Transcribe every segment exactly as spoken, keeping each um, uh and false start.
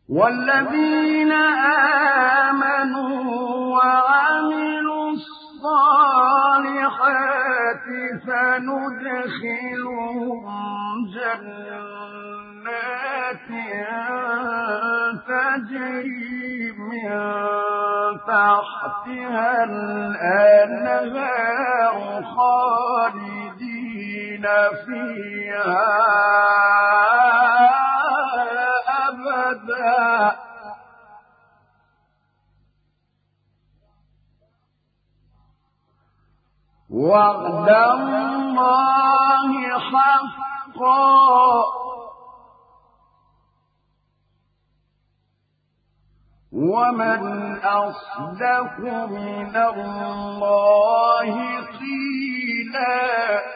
والذين آمنوا وعملوا الصالحات سندخلهم جنات تجري من تحتها الأنهار خالدين فيها أبدا وعد الله حقا ومن أصدق من الله قيلا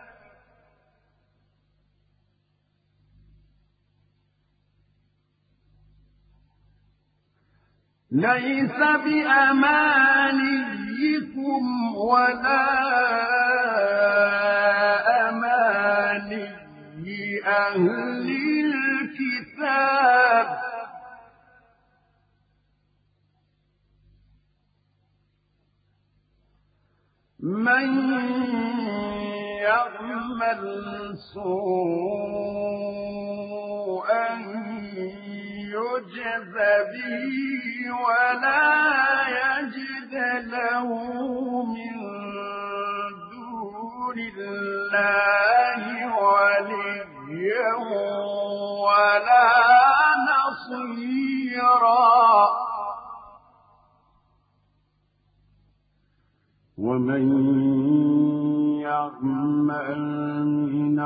ليس بأمانيكم ولا أماني أهل الكتاب من يعمل سوءا يجز به ولا يجد له من دون الله وليا ولا نصيرا ومن يعمل من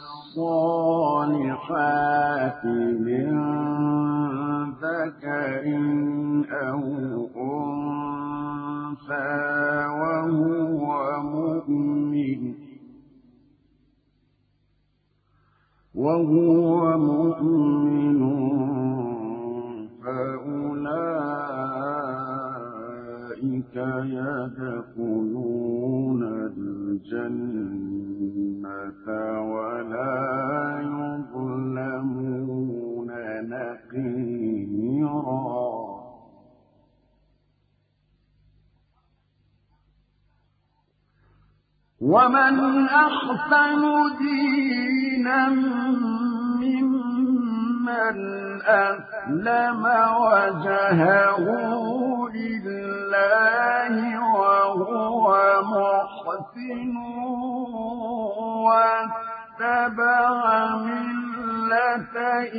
الصالحات من ذكر أو أنثى وهو مؤمن وهو مؤمن فأولئك يدخلون الجنة ولا يظلمون نقيرا ومن أحسن دينا ممن أسلم وجهه لله وهو محسن واتبع ملة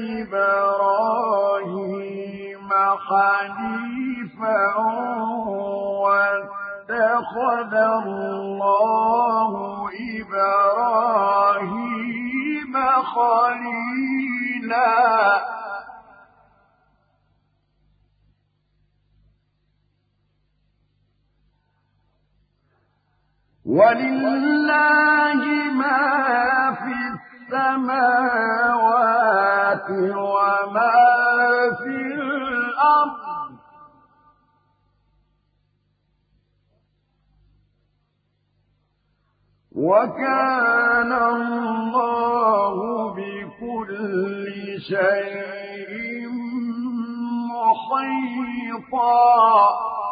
إبراهيم حنيفا واتخذ الله إبراهيم خليلا ولله ما في السماوات وما في الأرض وكان الله بكل شيء محيطا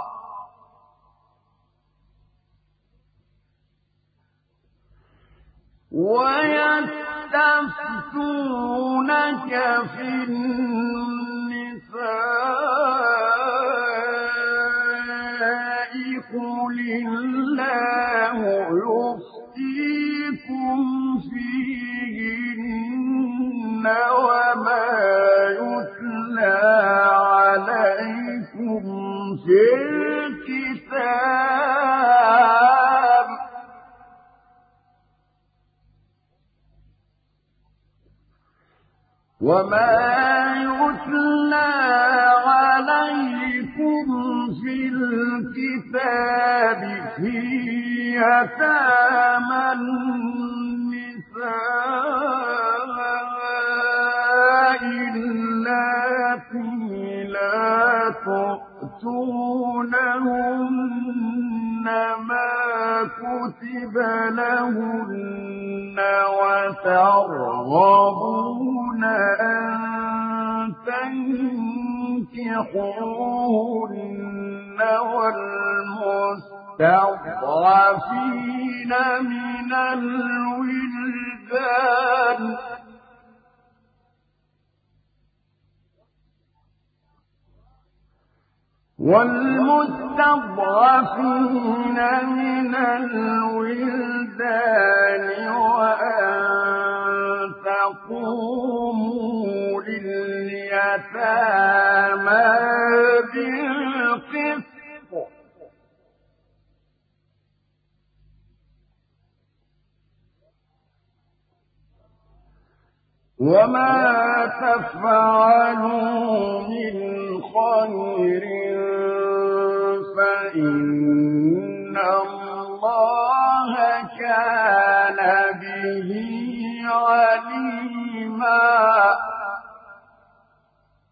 ويستفتونك في النساء قل الله يفتيكم فيهن وما يتلى عليكم في الكتاب وما يتلى عليكم في الكتاب في يتامى النساء اللاتي لا تؤتونهن ما كتب لهن وترغبون أن تنكحوهن فانكحوهن والمستضعفين من الولدان والمستضعفين من الولدان وأن تقوموا لليتامى بالقسط وما تفعلوا من خير